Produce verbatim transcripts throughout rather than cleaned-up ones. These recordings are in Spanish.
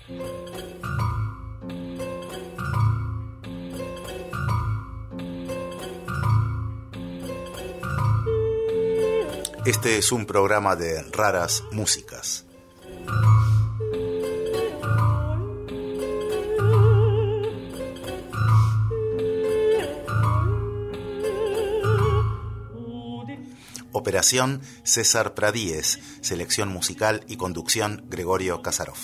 Este es un programa de raras músicas. Operación César Pradíez, selección musical y conducción Gregorio Kasarov.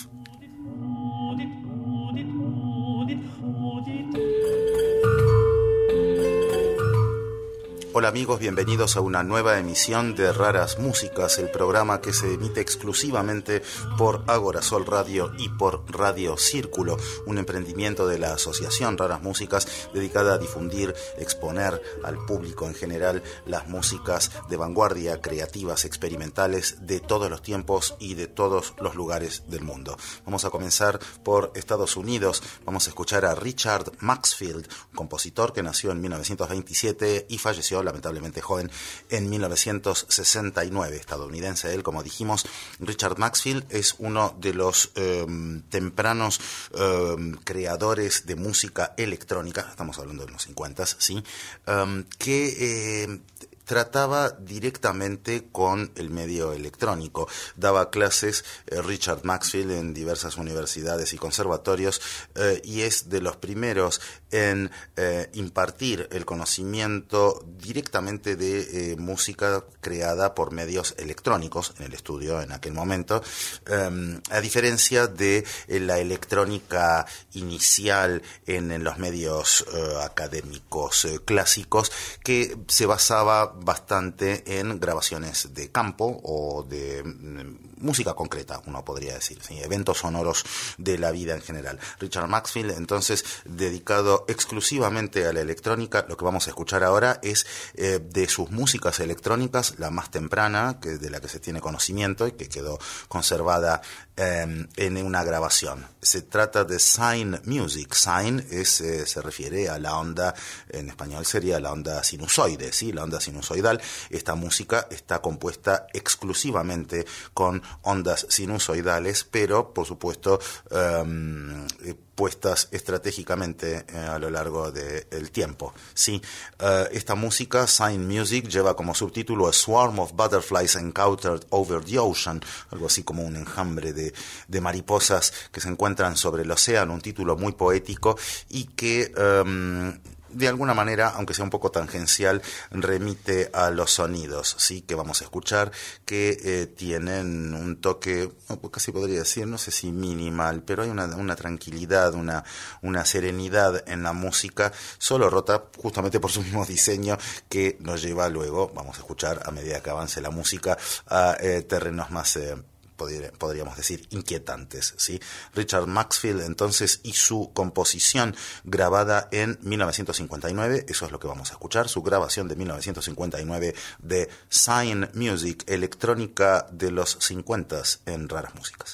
Hola amigos, bienvenidos a una nueva emisión de Raras Músicas, el programa que se emite exclusivamente por Agorasol Radio y por Radio Círculo, un emprendimiento de la Asociación Raras Músicas dedicada a difundir, exponer al público en general las músicas de vanguardia, creativas, experimentales de todos los tiempos y de todos los lugares del mundo. Vamos a comenzar por Estados Unidos, vamos a escuchar a Richard Maxfield, un compositor que nació en mil novecientos veintisiete y falleció lamentablemente joven en mil novecientos sesenta y nueve, estadounidense él, como dijimos. Richard Maxfield es uno de los eh, tempranos eh, creadores de música electrónica, estamos hablando de los cincuenta, ¿sí? Um, que eh, trataba directamente con el medio electrónico. Daba clases eh, Richard Maxfield en diversas universidades y conservatorios eh, y es de los primeros en eh, impartir el conocimiento directamente de eh, música creada por medios electrónicos en el estudio en aquel momento, eh, a diferencia de eh, la electrónica inicial en, en los medios eh, académicos eh, clásicos, que se basaba bastante en grabaciones de campo o de mm, música concreta, uno podría decir, ¿sí? Eventos sonoros de la vida en general. Richard Maxfield, entonces, dedicado exclusivamente a la electrónica. Lo que vamos a escuchar ahora es eh, de sus músicas electrónicas, la más temprana, que de la que se tiene conocimiento y que quedó conservada eh, en una grabación. Se trata de Sine Music. Sine es, eh, se refiere a la onda, en español sería la onda sinusoide, ¿sí? La onda sinusoidal. Esta música está compuesta exclusivamente con ondas sinusoidales, pero por supuesto eh, puestas estratégicamente eh, a lo largo del tiempo, ¿sí? Uh, esta música, Sine Music, lleva como subtítulo A Swarm of Butterflies Encountered Over the Ocean, algo así como un enjambre de, de mariposas que se encuentran sobre el océano, un título muy poético y que Um, de alguna manera, aunque sea un poco tangencial, remite a los sonidos, sí, que vamos a escuchar, que eh, tienen un toque, casi podría decir, no sé si minimal, pero hay una, una tranquilidad, una, una serenidad en la música, solo rota justamente por su mismo diseño, que nos lleva luego, vamos a escuchar a medida que avance la música, a eh, terrenos más Eh, podríamos decir inquietantes, ¿sí? Richard Maxfield entonces y su composición grabada en mil novecientos cincuenta y nueve, eso es lo que vamos a escuchar, su grabación de mil novecientos cincuenta y nueve de Sine Music, electrónica de los cincuenta en Raras Músicas.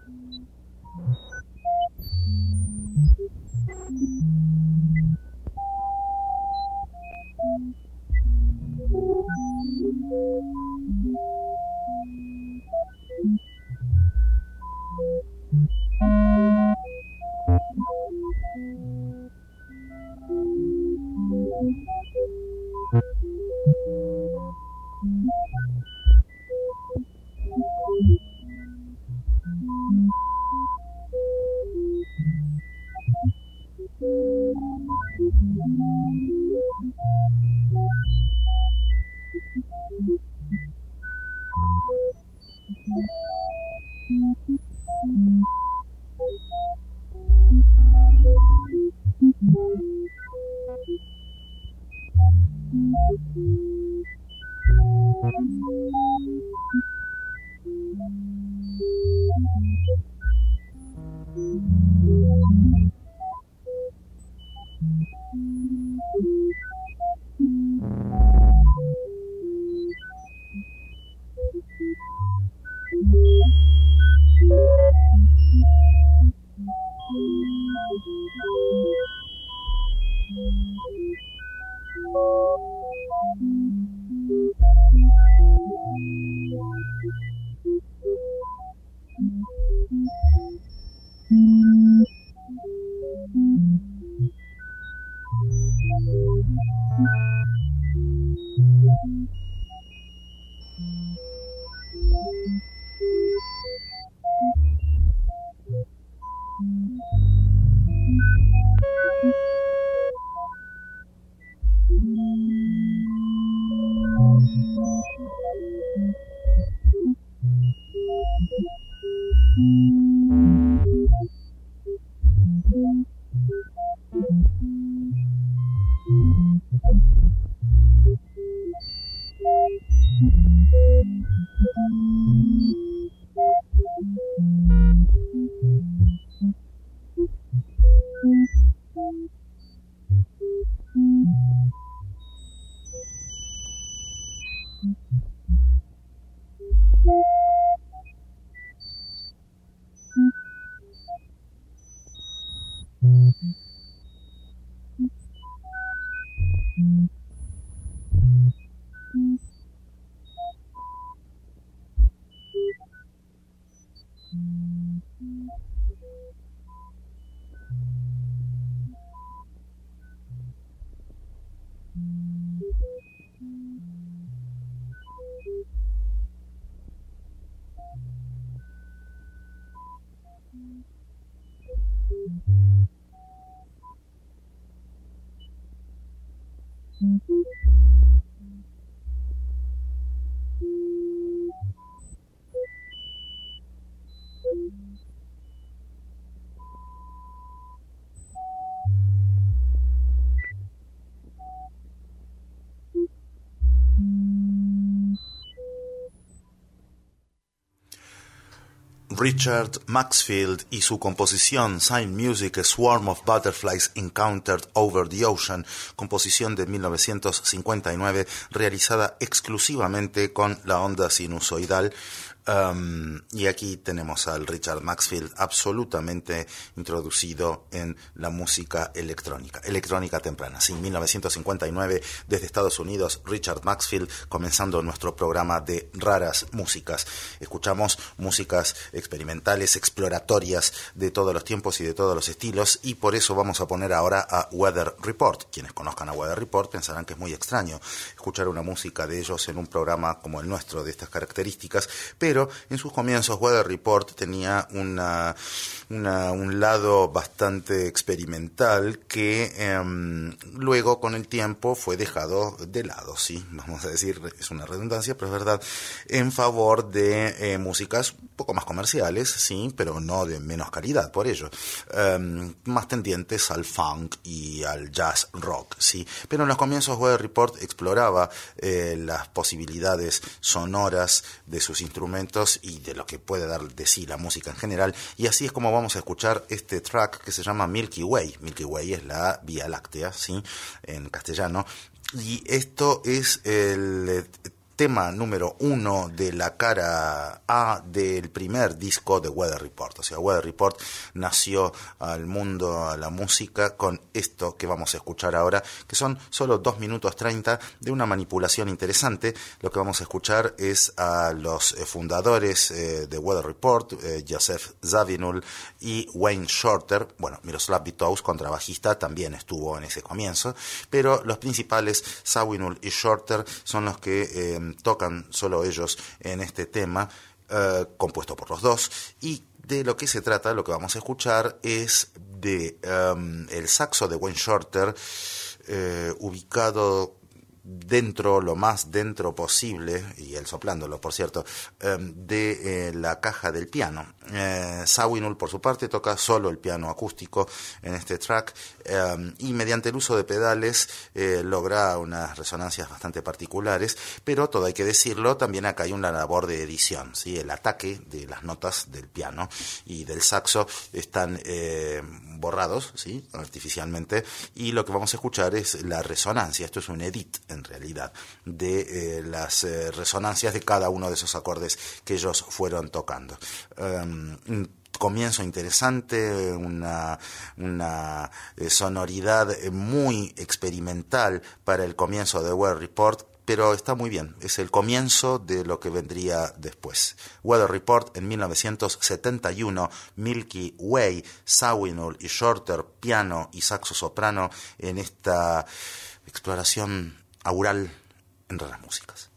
Richard Maxfield y su composición Sign Music, A Swarm of Butterflies Encountered Over the Ocean, composición de mil novecientos cincuenta y nueve, realizada exclusivamente con la onda sinusoidal. Um, y aquí tenemos al Richard Maxfield absolutamente introducido en la música electrónica, electrónica temprana. Sí, mil novecientos cincuenta y nueve, desde Estados Unidos, Richard Maxfield, comenzando nuestro programa de raras músicas. Escuchamos músicas experimentales, exploratorias de todos los tiempos y de todos los estilos, y por eso vamos a poner ahora a Weather Report. Quienes conozcan a Weather Report pensarán que es muy extraño escuchar una música de ellos en un programa como el nuestro, de estas características, pero Pero en sus comienzos Weather Report tenía una, una, un lado bastante experimental que eh, luego con el tiempo fue dejado de lado, sí, vamos a decir, es una redundancia, pero es verdad, en favor de eh, músicas un poco más comerciales, sí, pero no de menos calidad por ello, eh, más tendientes al funk y al jazz rock, sí, pero en los comienzos Weather Report exploraba eh, las posibilidades sonoras de sus instrumentos y de lo que puede dar de sí la música en general, y así es como vamos a escuchar este track que se llama Milky Way. Milky Way es la Vía Láctea, ¿sí?, en castellano, y esto es el tema número uno de la cara A del primer disco de Weather Report. O sea, Weather Report nació al mundo, a la música, con esto que vamos a escuchar ahora, que son solo dos minutos treinta de una manipulación interesante. Lo que vamos a escuchar es a los eh, fundadores eh, de Weather Report, eh, Joseph Zawinul y Wayne Shorter. Bueno, Miroslav Vitous, contrabajista, también estuvo en ese comienzo, pero los principales, Zawinul y Shorter, son los que eh, tocan solo ellos en este tema, eh, compuesto por los dos. Y de lo que se trata, lo que vamos a escuchar es de um, el saxo de Wayne Shorter, eh, ubicado dentro, lo más dentro posible, y él soplándolo, por cierto, eh, de eh, la caja del piano. Eh, Zawinul, por su parte, toca solo el piano acústico en este track, eh, y mediante el uso de pedales eh, logra unas resonancias bastante particulares, pero todo hay que decirlo, también acá hay una labor de edición, ¿sí? El ataque de las notas del piano y del saxo están eh, borrados, ¿sí? Artificialmente, y lo que vamos a escuchar es la resonancia. Esto es un edit, en realidad, de eh, las eh, resonancias de cada uno de esos acordes que ellos fueron tocando. Um, un comienzo interesante, una, una eh, sonoridad muy experimental para el comienzo de Weather Report, pero está muy bien, es el comienzo de lo que vendría después. Weather Report en mil novecientos setenta y uno, Milky Way, Zawinul y Shorter, piano y saxo soprano, en esta exploración aural en raras músicas.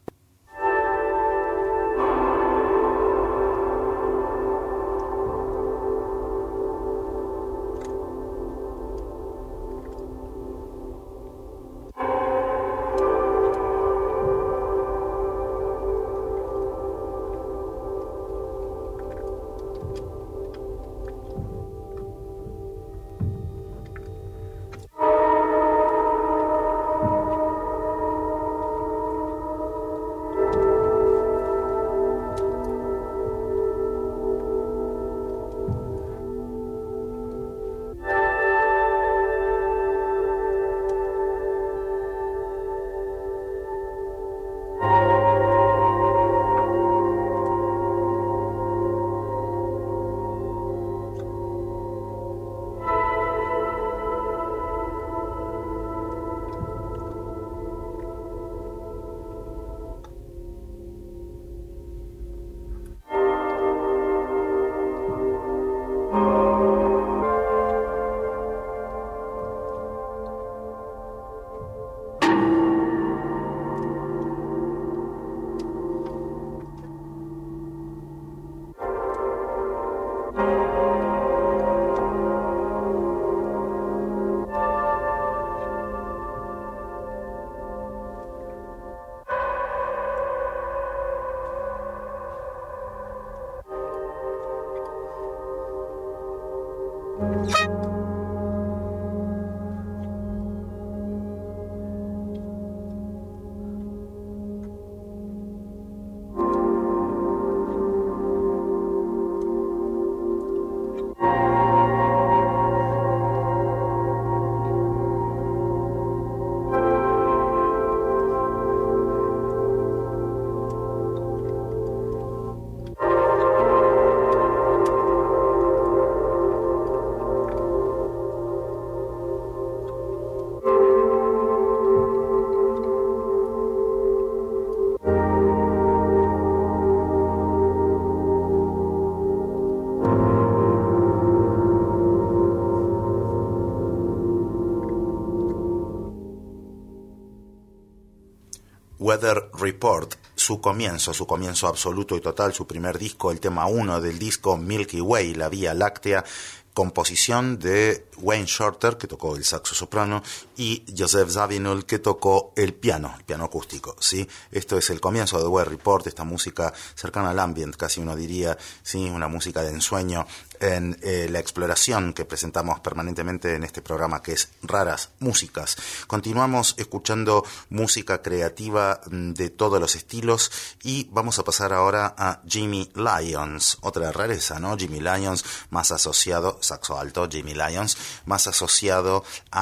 Weather Report, su comienzo, su comienzo absoluto y total, su primer disco, el tema uno del disco, Milky Way, la Vía Láctea, composición de Wayne Shorter, que tocó el saxo soprano, y Joseph Zawinul, que tocó el piano, el piano acústico, ¿sí? Esto es el comienzo de Weather Report, esta música cercana al ambient, casi uno diría, ¿sí? Una música de ensueño en eh, la exploración que presentamos permanentemente en este programa, que es Raras Músicas. Continuamos escuchando música creativa de todos los estilos y vamos a pasar ahora a Jimmy Lyons, otra rareza, ¿no? Jimmy Lyons, más asociado, saxo alto, Jimmy Lyons, más asociado a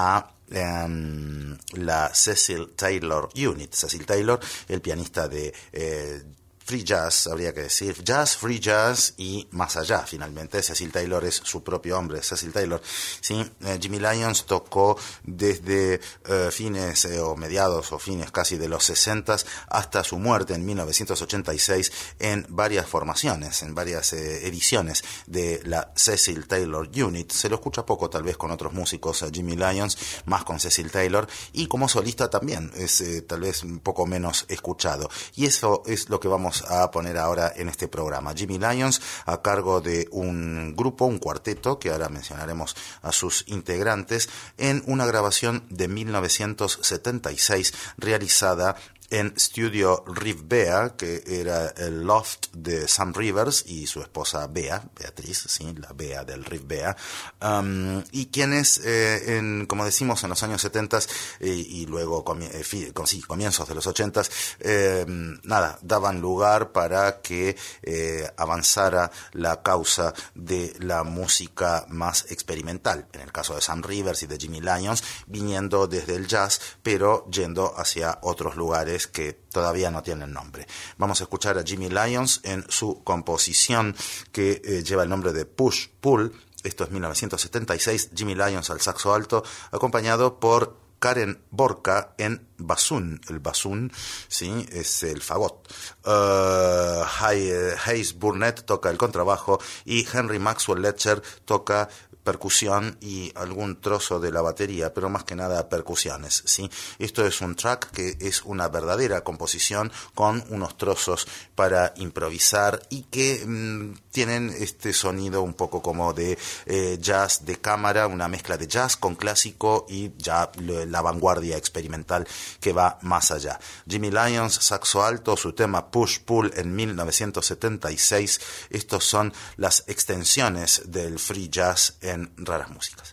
um, la Cecil Taylor Unit. Cecil Taylor, el pianista de eh, free jazz, habría que decir, jazz, free jazz y más allá, finalmente. Cecil Taylor es su propio hombre, Cecil Taylor, ¿sí? Eh, Jimmy Lyons tocó desde eh, fines eh, o mediados o fines casi de los sesentas hasta su muerte en mil novecientos ochenta y seis en varias formaciones, en varias eh, ediciones de la Cecil Taylor Unit. Se lo escucha poco tal vez con otros músicos, eh, Jimmy Lyons, más con Cecil Taylor, y como solista también es eh, tal vez un poco menos escuchado. Y eso es lo que vamos a poner ahora en este programa. Jimmy Lyons a cargo de un grupo, un cuarteto, que ahora mencionaremos a sus integrantes, en una grabación de mil novecientos setenta y seis realizada en Studio Rivbea, que era el loft de Sam Rivers y su esposa Bea, Beatriz, sí, la Bea del Rivbea, um, y quienes, eh, en, como decimos, en los años setenta eh, y luego comi- eh, con, sí, comienzos de los ochenta, eh, nada, daban lugar para que eh, avanzara la causa de la música más experimental, en el caso de Sam Rivers y de Jimmy Lyons, viniendo desde el jazz, pero yendo hacia otros lugares que todavía no tienen nombre. Vamos a escuchar a Jimmy Lyons en su composición que eh, lleva el nombre de Push Pull. Esto es mil novecientos setenta y seis. Jimmy Lyons al saxo alto, acompañado por Karen Borka en bassoon. El bassoon, sí, es el fagot. Uh, Hayes Burnett toca el contrabajo y Henry Maxwell Letcher toca percusión y algún trozo de la batería, pero más que nada percusiones, ¿sí? Esto es un track que es una verdadera composición con unos trozos para improvisar y que mmm, tienen este sonido un poco como de eh, jazz de cámara, una mezcla de jazz con clásico y ya la vanguardia experimental que va más allá. Jimmy Lyons, saxo alto, su tema Push Pull en mil novecientos setenta y seis. Estos son las extensiones del free jazz en Raras Músicas.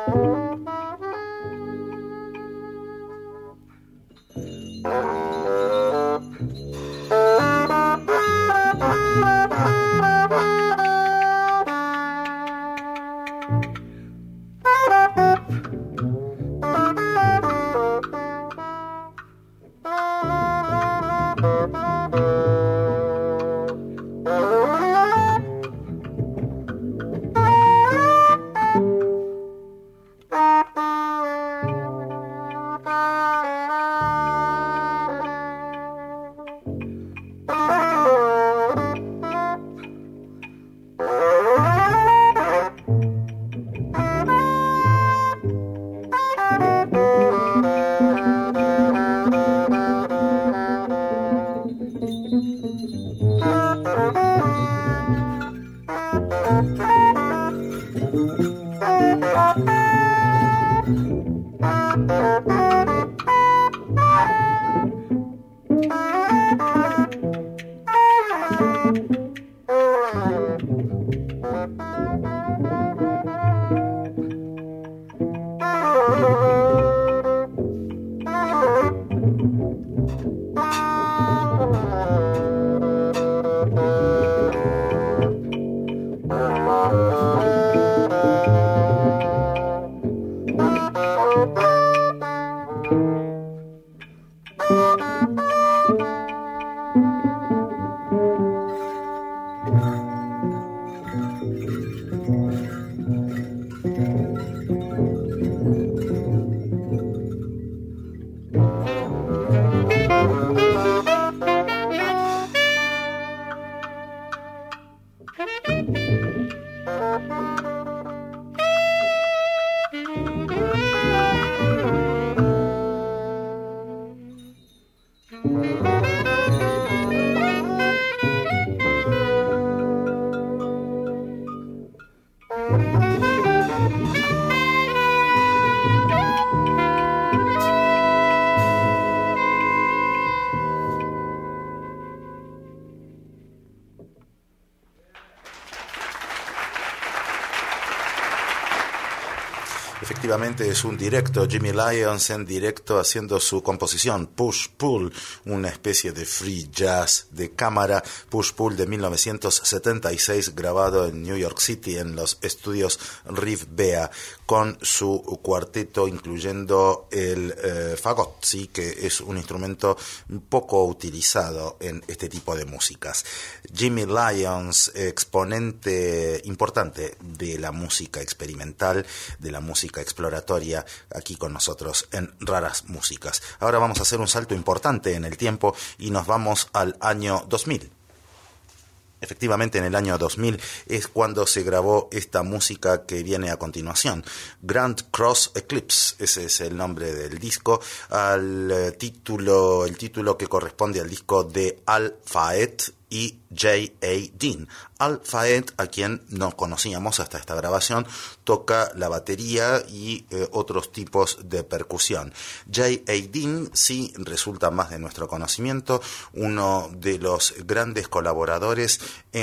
Efectivamente es un directo, Jimmy Lyons en directo haciendo su composición Push Pull, una especie de free jazz de cámara, Push Pull de mil novecientos setenta y seis, grabado en New York City en los estudios Rivbea, con su cuarteto incluyendo el eh, fagot, ¿sí? Que es un instrumento poco utilizado en este tipo de músicas. Jimmy Lyons, exponente importante de la música experimental, de la música exploratoria, aquí con nosotros en Raras Músicas. Ahora vamos a hacer un salto importante en el tiempo y nos vamos al año dos mil. Efectivamente, en el año dos mil es cuando se grabó esta música que viene a continuación, Grand Cross Eclipse, ese es el nombre del disco, al eh, título, el título que corresponde al disco de Al Fayed y J A. Dean. Al Fayed, a quien no conocíamos hasta esta grabación, toca la batería y eh, otros tipos de percusión. J A. Dean sí resulta más de nuestro conocimiento, uno de los grandes colaboradores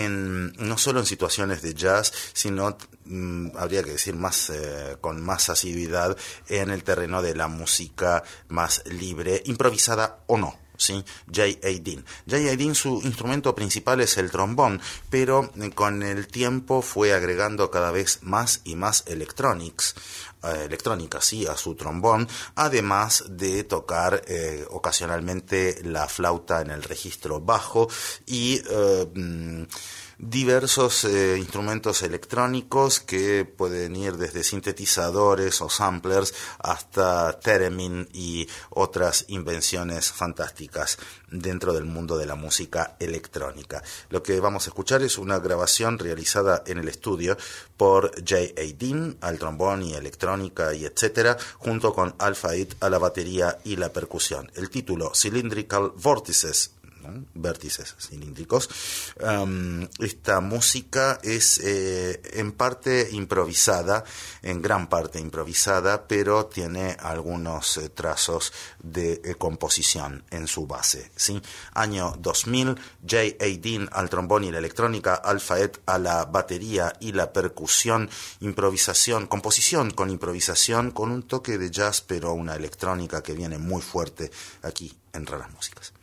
en no solo en situaciones de jazz, sino mm, habría que decir más eh, con más asiduidad en el terreno de la música más libre, improvisada o no. ¿Sí? J A. Dean. J A. Dean, su instrumento principal es el trombón, pero con el tiempo fue agregando cada vez más y más electronics, eh, electrónica, sí, a su trombón, además de tocar eh, ocasionalmente la flauta en el registro bajo y eh, mm, diversos eh, instrumentos electrónicos que pueden ir desde sintetizadores o samplers hasta theremin y otras invenciones fantásticas dentro del mundo de la música electrónica. Lo que vamos a escuchar es una grabación realizada en el estudio por J A. Dean al trombón y electrónica y etcétera, junto con Al Fayed a la batería y la percusión. El título, Cylindrical Vortices, ¿no? Vértices cilíndricos. Um, esta música es eh, en parte improvisada, en gran parte improvisada, pero tiene algunos eh, trazos de eh, composición en su base, ¿sí? Año dos mil, Jay A. Dean al trombón y la electrónica, Alpha Ed a la batería y la percusión, improvisación, composición con improvisación, con un toque de jazz, pero una electrónica que viene muy fuerte aquí en Raras Músicas.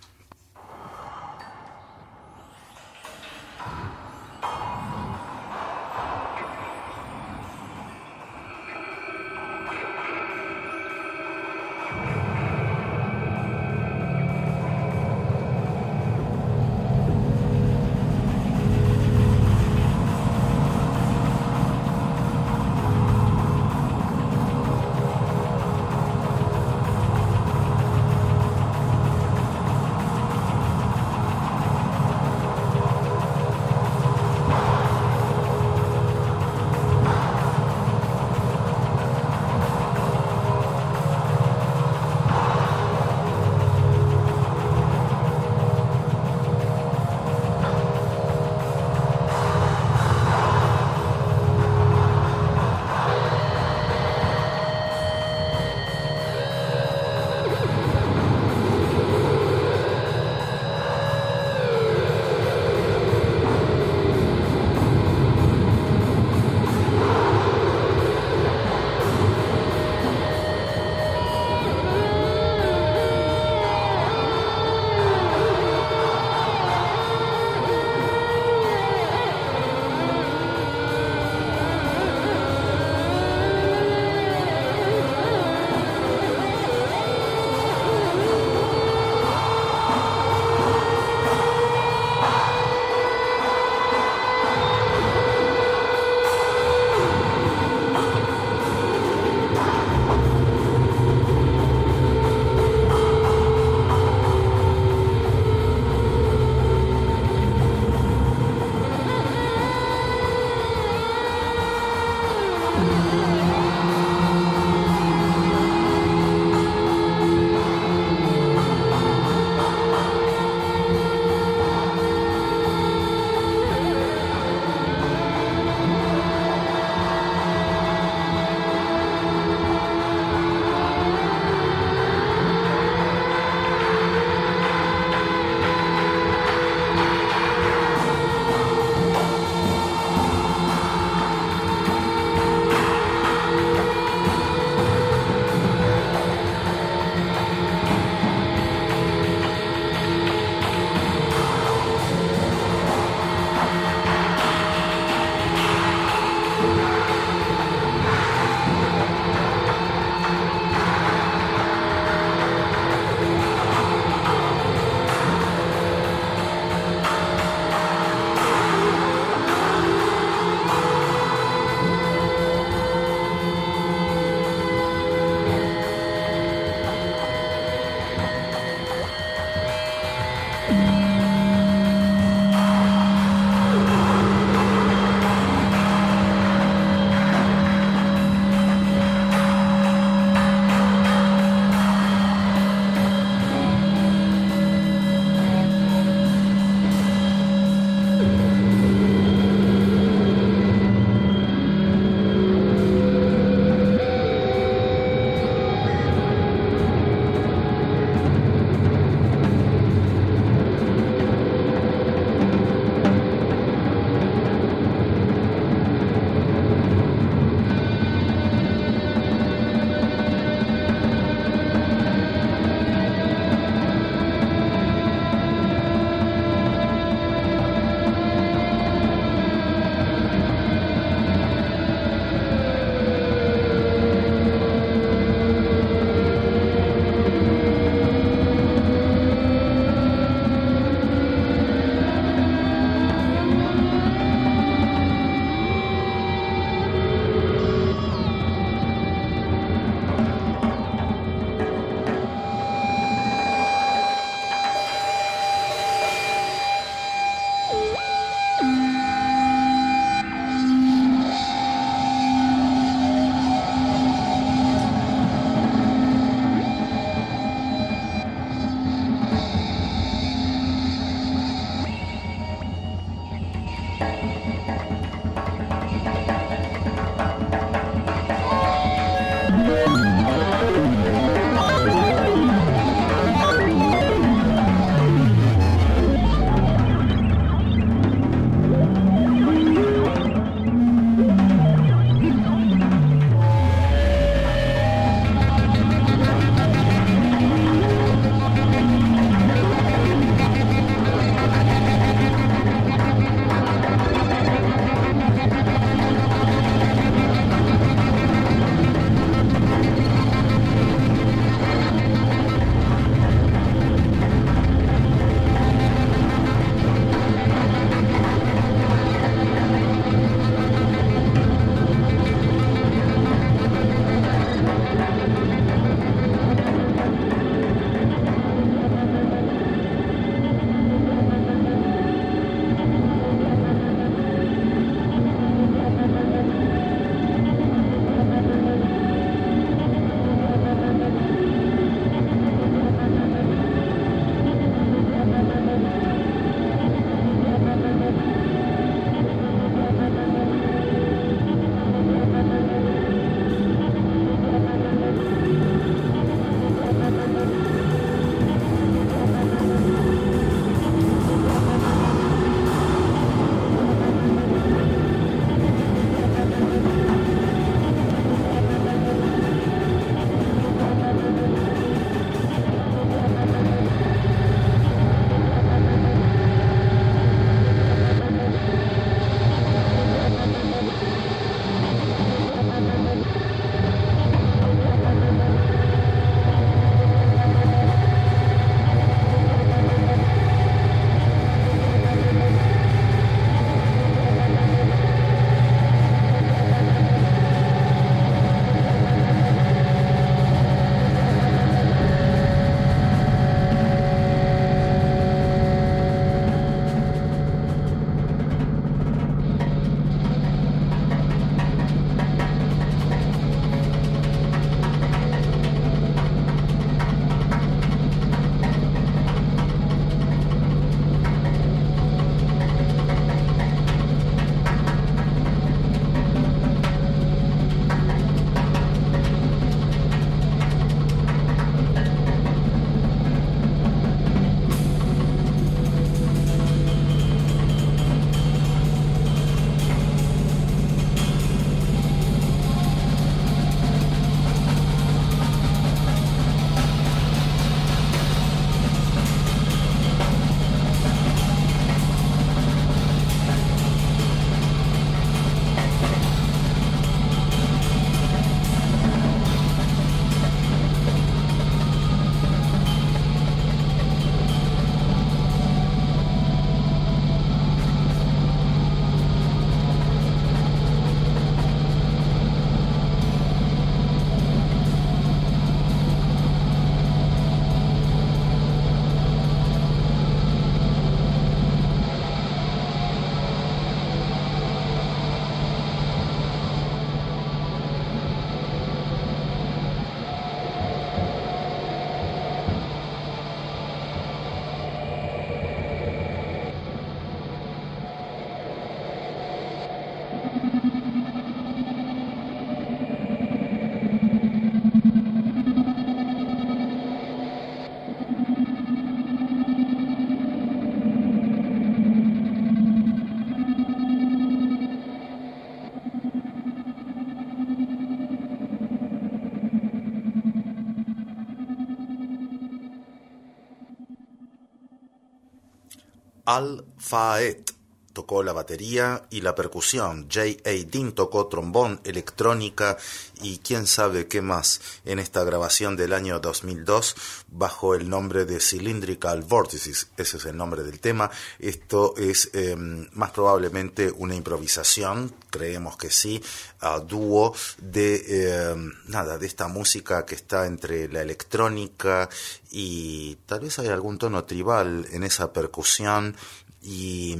Al-Fayed tocó la batería y la percusión, J A. Dean tocó trombón, electrónica y quién sabe qué más en esta grabación del año dos mil dos bajo el nombre de Cylindrical Vortices. Ese es el nombre del tema. Esto es eh, más probablemente una improvisación, creemos que sí, a dúo de eh, nada de esta música que está entre la electrónica y tal vez hay algún tono tribal en esa percusión y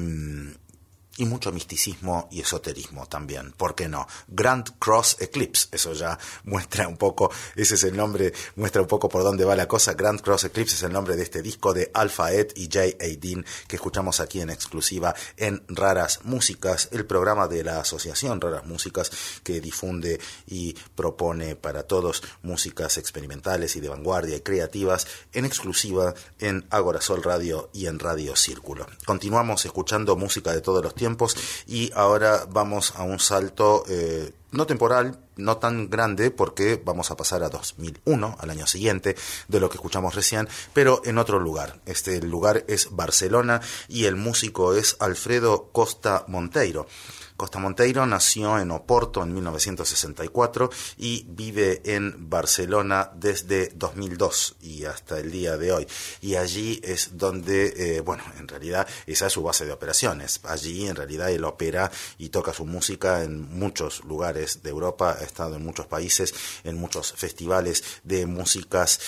y mucho misticismo y esoterismo también, ¿por qué no? Grand Cross Eclipse, eso ya muestra un poco, ese es el nombre, muestra un poco por dónde va la cosa. Grand Cross Eclipse es el nombre de este disco de Al-Fayed y J A. Dean que escuchamos aquí en exclusiva en Raras Músicas, el programa de la asociación Raras Músicas que difunde y propone para todos músicas experimentales y de vanguardia y creativas en exclusiva en Agorasol Radio y en Radio Círculo. Continuamos escuchando música de todos los tiempos y ahora vamos a un salto eh, no temporal, no tan grande porque vamos a pasar a dos mil uno, al año siguiente de lo que escuchamos recién, pero en otro lugar. Este lugar es Barcelona y el músico es Alfredo Costa Monteiro. Costa Monteiro nació en Oporto en mil novecientos sesenta y cuatro y vive en Barcelona desde dos mil dos y hasta el día de hoy. Y allí es donde, eh, bueno, en realidad esa es su base de operaciones. Allí en realidad él opera y toca su música en muchos lugares de Europa, ha estado en muchos países, en muchos festivales de músicas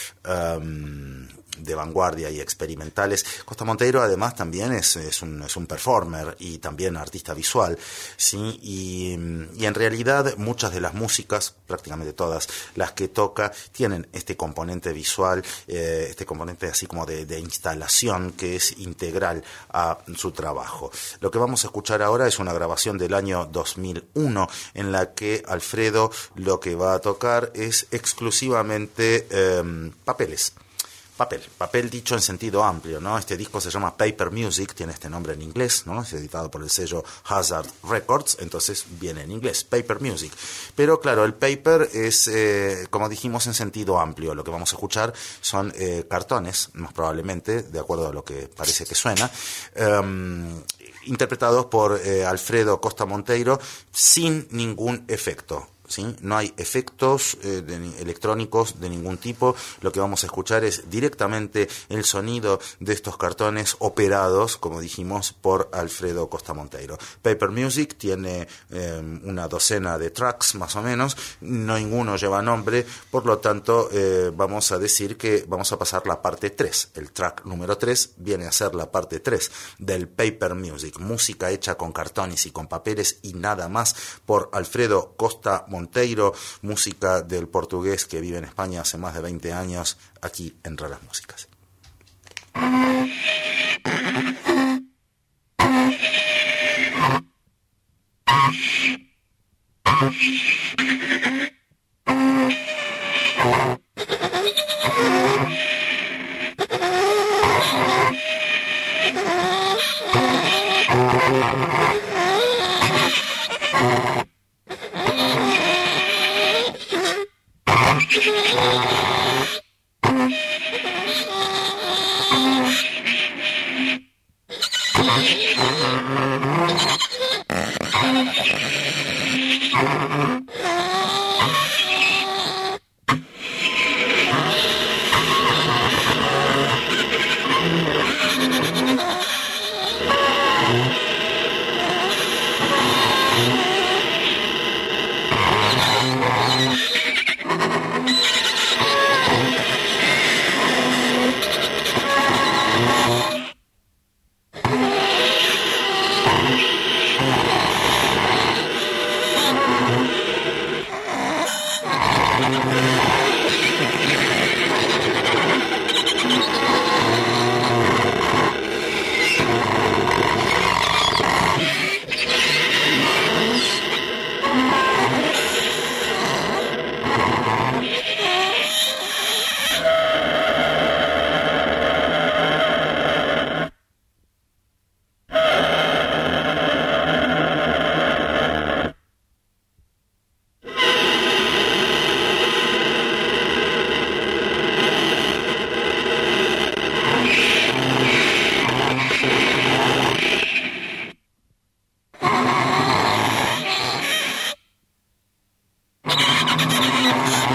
um, de vanguardia y experimentales. Costa Monteiro además también es, es, un, es un performer y también artista visual, ¿sí? Y, y en realidad muchas de las músicas, prácticamente todas las que toca, tienen este componente visual, eh, este componente así como de, de instalación que es integral a su trabajo. Lo que vamos a escuchar ahora es una grabación del año dos mil uno en la que Alfredo lo que va a tocar es exclusivamente eh, papeles. Papel, papel dicho en sentido amplio, ¿no? Este disco se llama Paper Music, tiene este nombre en inglés, ¿no? Es editado por el sello Hazard Records, entonces viene en inglés, Paper Music. Pero claro, el paper es, eh, como dijimos, en sentido amplio. Lo que vamos a escuchar son eh, cartones, más probablemente, de acuerdo a lo que parece que suena, um, interpretados por eh, Alfredo Costa Monteiro sin ningún efecto. ¿Sí? No hay efectos eh, de, electrónicos de ningún tipo. Lo que vamos a escuchar es directamente el sonido de estos cartones operados, como dijimos, por Alfredo Costa Monteiro. Paper Music tiene eh, una docena de tracks más o menos, no ninguno lleva nombre, por lo tanto eh, vamos a decir que vamos a pasar la parte tres. El track número tres viene a ser la parte tres del Paper Music, música hecha con cartones y con papeles y nada más, por Alfredo Costa Monteiro. Monteiro, música del portugués que vive en España hace más de veinte años, aquí en Raras Músicas.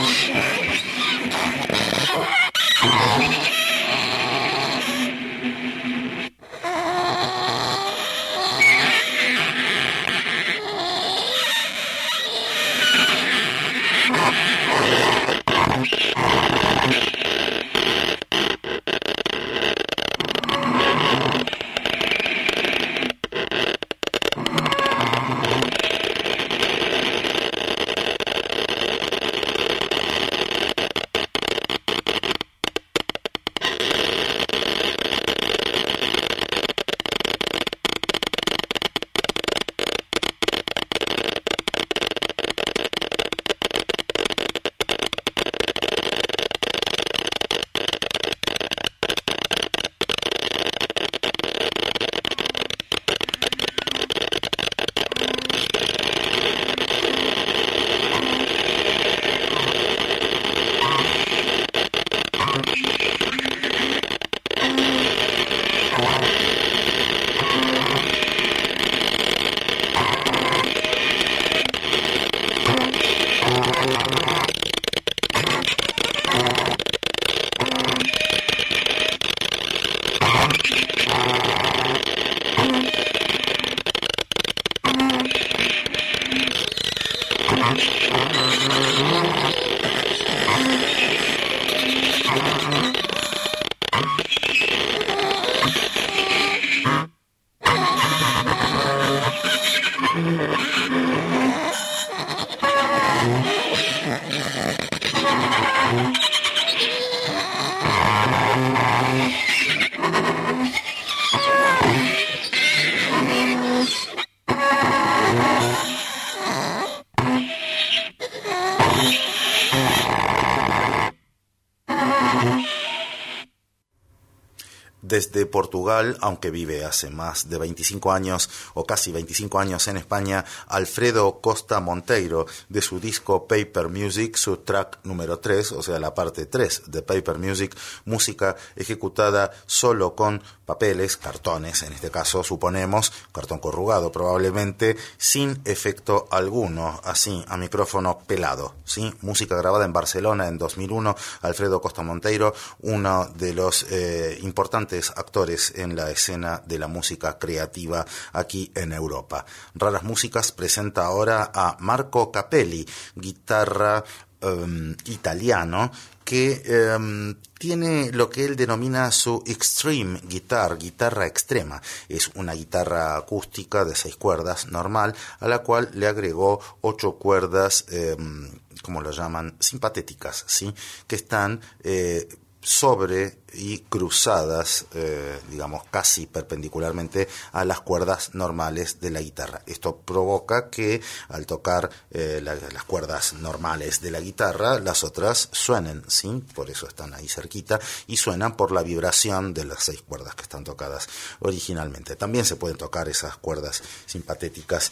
Desde Portugal, aunque vive hace más de veinticinco años o casi veinticinco años en España, Alfredo Costa Monteiro, de su disco Paper Music, su track número tres, o sea, la parte tres de Paper Music, música ejecutada solo con papeles, cartones, en este caso suponemos, cartón corrugado probablemente, sin efecto alguno, así, a micrófono pelado, ¿sí? Música grabada en Barcelona en dos mil uno, Alfredo Costa Monteiro, uno de los eh, importantes actores en la escena de la música creativa aquí en Europa. Raras Músicas presenta ahora a Marco Capelli, guitarra um, italiano, que um, tiene lo que él denomina su extreme guitar, guitarra extrema. Es una guitarra acústica de seis cuerdas normal, a la cual le agregó ocho cuerdas, eh, como lo llaman, simpatéticas, ¿sí? Que están eh, sobre y cruzadas, eh, digamos, casi perpendicularmente a las cuerdas normales de la guitarra. Esto provoca que al tocar eh, la, las cuerdas normales de la guitarra, las otras suenen, ¿sí? Por eso están ahí cerquita, y suenan por la vibración de las seis cuerdas que están tocadas originalmente. También se pueden tocar esas cuerdas simpatéticas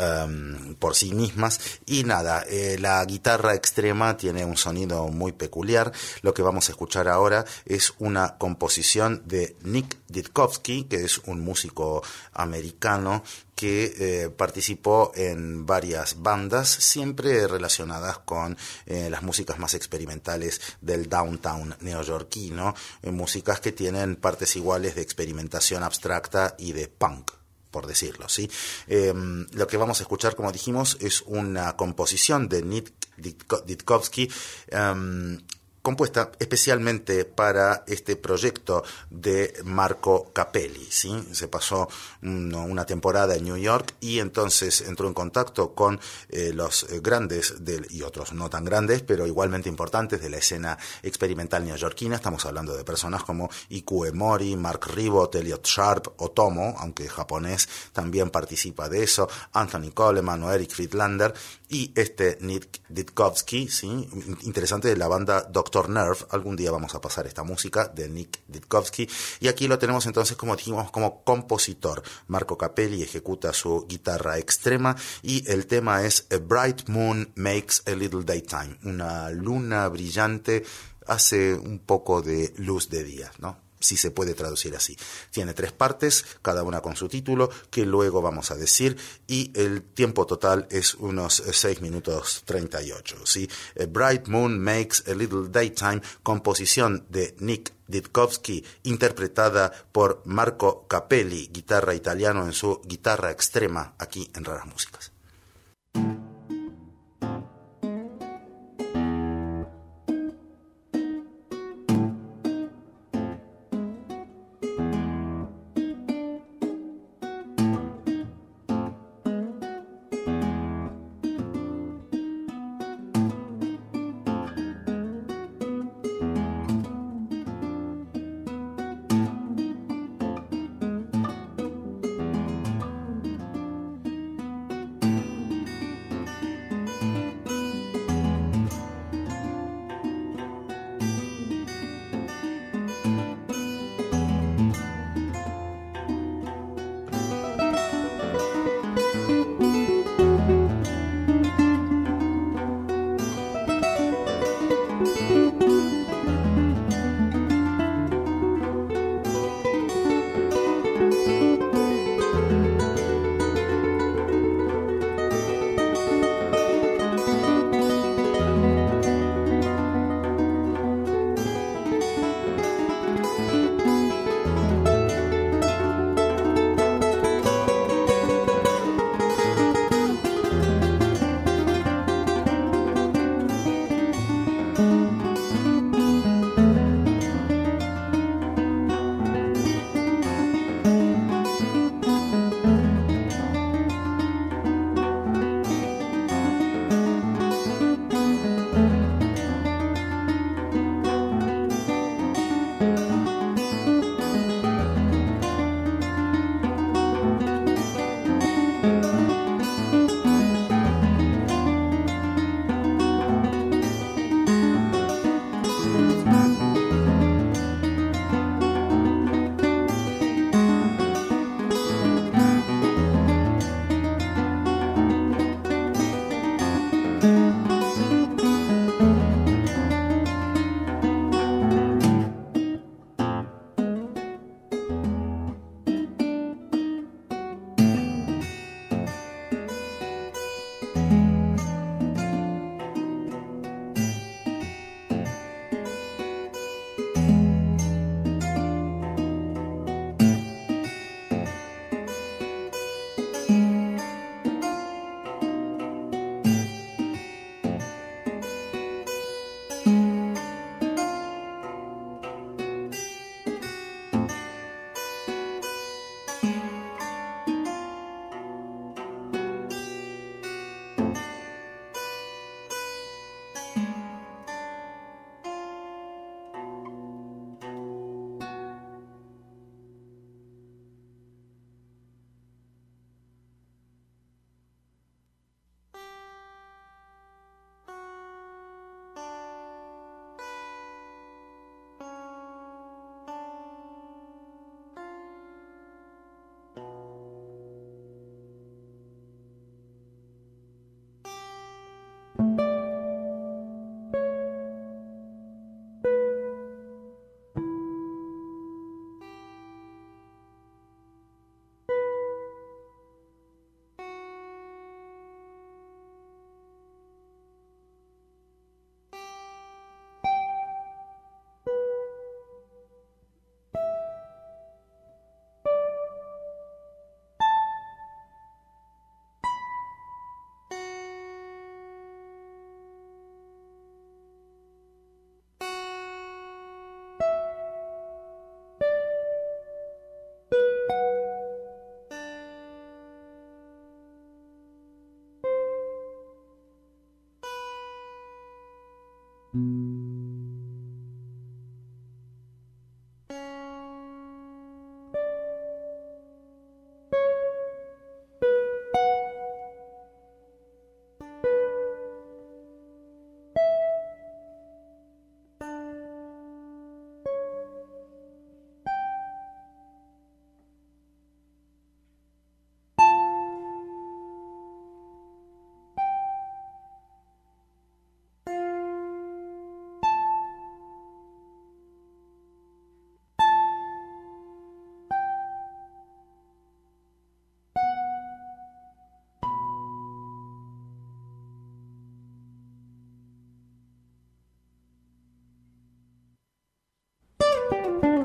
um, por sí mismas, y nada, eh, la guitarra extrema tiene un sonido muy peculiar. Lo que vamos a escuchar ahora es un una composición de Nick Ditkovsky, que es un músico americano que eh, participó en varias bandas, siempre relacionadas con eh, las músicas más experimentales del downtown neoyorquino, eh, músicas que tienen partes iguales de experimentación abstracta y de punk, por decirlo, ¿sí? Eh, lo que vamos a escuchar, como dijimos, es una composición de Nick Ditkovsky, um, compuesta especialmente para este proyecto de Marco Capelli, ¿sí? Se pasó una, una temporada en New York y entonces entró en contacto con eh, los grandes del, y otros no tan grandes, pero igualmente importantes de la escena experimental neoyorquina. Estamos hablando de personas como Iku Emori, Mark Ribot, Elliot Sharp, Otomo, aunque japonés también participa de eso, Anthony Coleman o Eric Friedlander, y este Nick Ditkovsky, ¿sí? Interesante, de la banda Doctor Nerve. Algún día vamos a pasar esta música de Nick Ditkovsky, y aquí lo tenemos entonces, como dijimos, como compositor. Marco Capelli ejecuta su guitarra extrema y el tema es A Bright Moon Makes a Little Daytime. Una luna brillante hace un poco de luz de día, ¿no? si se puede traducir así. Tiene tres partes, cada una con su título, que luego vamos a decir, y el tiempo total es unos seis minutos treinta y ocho. ¿sí? A Bright Moon Makes a Little Daytime, composición de Nick Ditkovsky, interpretada por Marco Capelli, guitarra italiano en su Guitarra Extrema, aquí en Raras Músicas.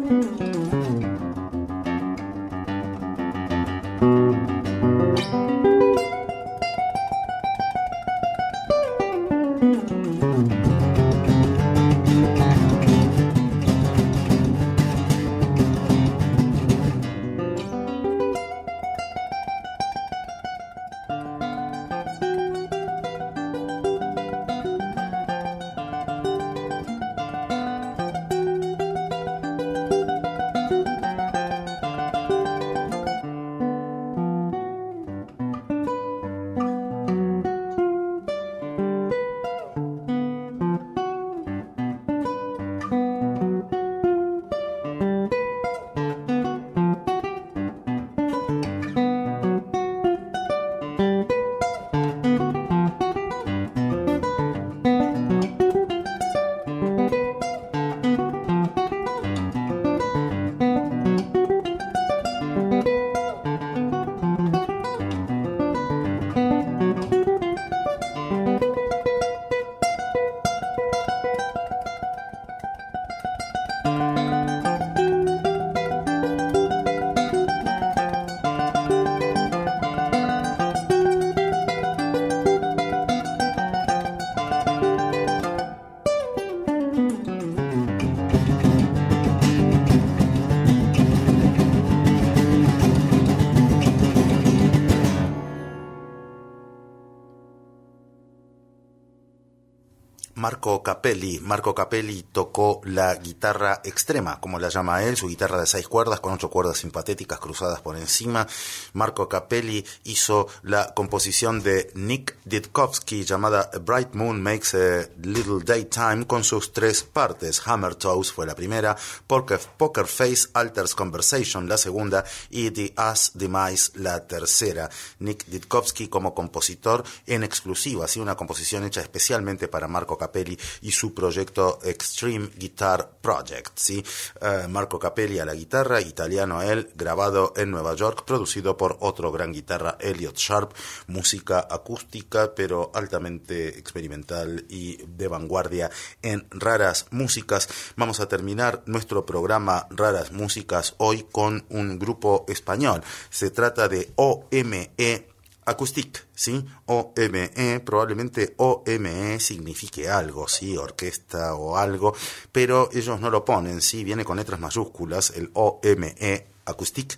Marco Capelli. Marco Capelli tocó la guitarra extrema, como la llama él, su guitarra de seis cuerdas con ocho cuerdas simpatéticas cruzadas por encima. Marco Capelli hizo la composición de Nick Ditkovsky llamada A Bright Moon Makes a Little Daytime con sus tres partes. Hammer Toes fue la primera, Poker, Poker Face Alters Conversation la segunda y The Ass Demise la tercera. Nick Ditkovsky como compositor en exclusiva, así una composición hecha especialmente para Marco Capelli y su proyecto Extreme Guitar Project, ¿sí? Uh, Marco Capelli a la guitarra, italiano él, grabado en Nueva York, producido por otro gran guitarra, Elliot Sharp, música acústica pero altamente experimental y de vanguardia en raras músicas. Vamos a terminar nuestro programa Raras Músicas hoy con un grupo español. Se trata de O M E Acoustic, ¿sí? O M E, probablemente O M E signifique algo, ¿sí? Orquesta o algo, pero ellos no lo ponen, ¿sí? Viene con letras mayúsculas, el O M E Acoustic.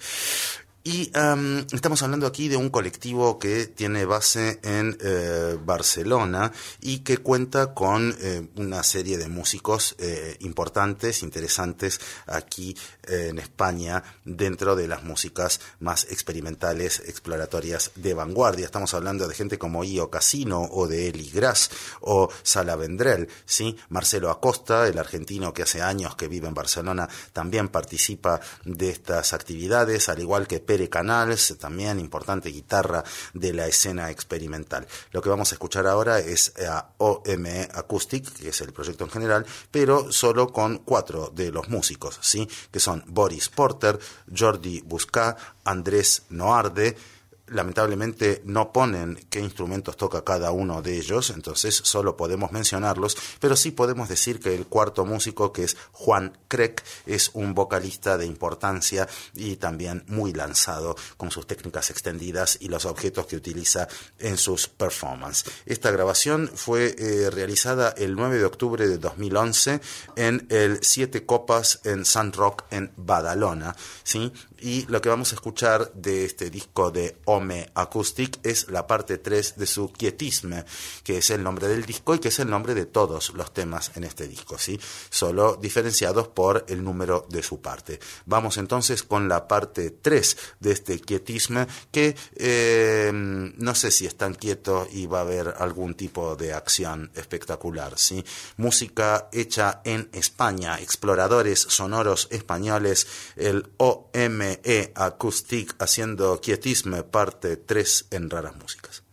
Y um, estamos hablando aquí de un colectivo que tiene base en eh, Barcelona y que cuenta con eh, una serie de músicos eh, importantes, interesantes aquí eh, en España, dentro de las músicas más experimentales, exploratorias de vanguardia. Estamos hablando de gente como Io Casino o de Eli Gras o Sala Vendrell, ¿sí? Marcelo Acosta, el argentino que hace años que vive en Barcelona, también participa de estas actividades, al igual que Pere Canals, también importante guitarra de la escena experimental. Lo que vamos a escuchar ahora es a O M E Acoustic, que es el proyecto en general, pero solo con cuatro de los músicos, ¿sí? Que son Boris Porter, Jordi Buscà, Andrés Noarde. Lamentablemente no ponen qué instrumentos toca cada uno de ellos, entonces solo podemos mencionarlos, pero sí podemos decir que el cuarto músico, que es Juan Crec, es un vocalista de importancia y también muy lanzado con sus técnicas extendidas y los objetos que utiliza en sus performances. Esta grabación fue eh, realizada el nueve de octubre de dos mil once en el Siete Copas en Sant Roc en Badalona, ¿sí? Y lo que vamos a escuchar de este disco de O M E Acoustic es la parte tres de su Quietisme, que es el nombre del disco y que es el nombre de todos los temas en este disco, ¿sí? Solo diferenciados por el número de su parte. Vamos entonces con la parte tres de este Quietisme, que eh, no sé si es tan quieto y va a haber algún tipo de acción espectacular, ¿sí? Música hecha en España, exploradores sonoros españoles, el O M E Acoustic haciendo Quietisme parte tres en Raras Músicas.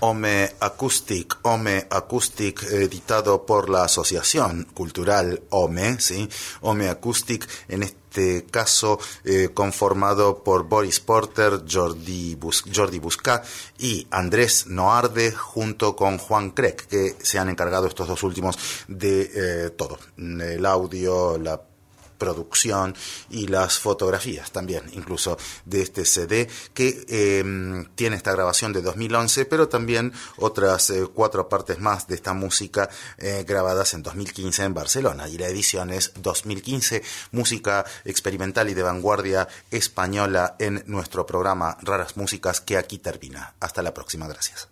Home Acoustic, Home Acoustic, editado por la Asociación Cultural Home, ¿sí? Home Acoustic, en este caso eh, conformado por Boris Porter, Jordi, Bus- Jordi Busca y Andrés Noarde, junto con Juan Craig, que se han encargado estos dos últimos de eh, todo, el audio, la producción y las fotografías también, incluso de este C D, que eh, tiene esta grabación de dos mil once, pero también otras eh, cuatro partes más de esta música eh, grabadas en dos mil quince en Barcelona, y la edición es dos mil quince, música experimental y de vanguardia española en nuestro programa Raras Músicas, que aquí termina. Hasta la próxima, gracias.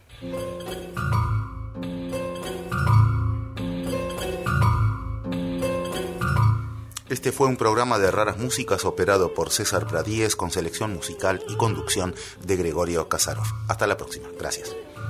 Este fue un programa de Raras Músicas operado por César Pradíez, con selección musical y conducción de Gregorio Casarov. Hasta la próxima. Gracias.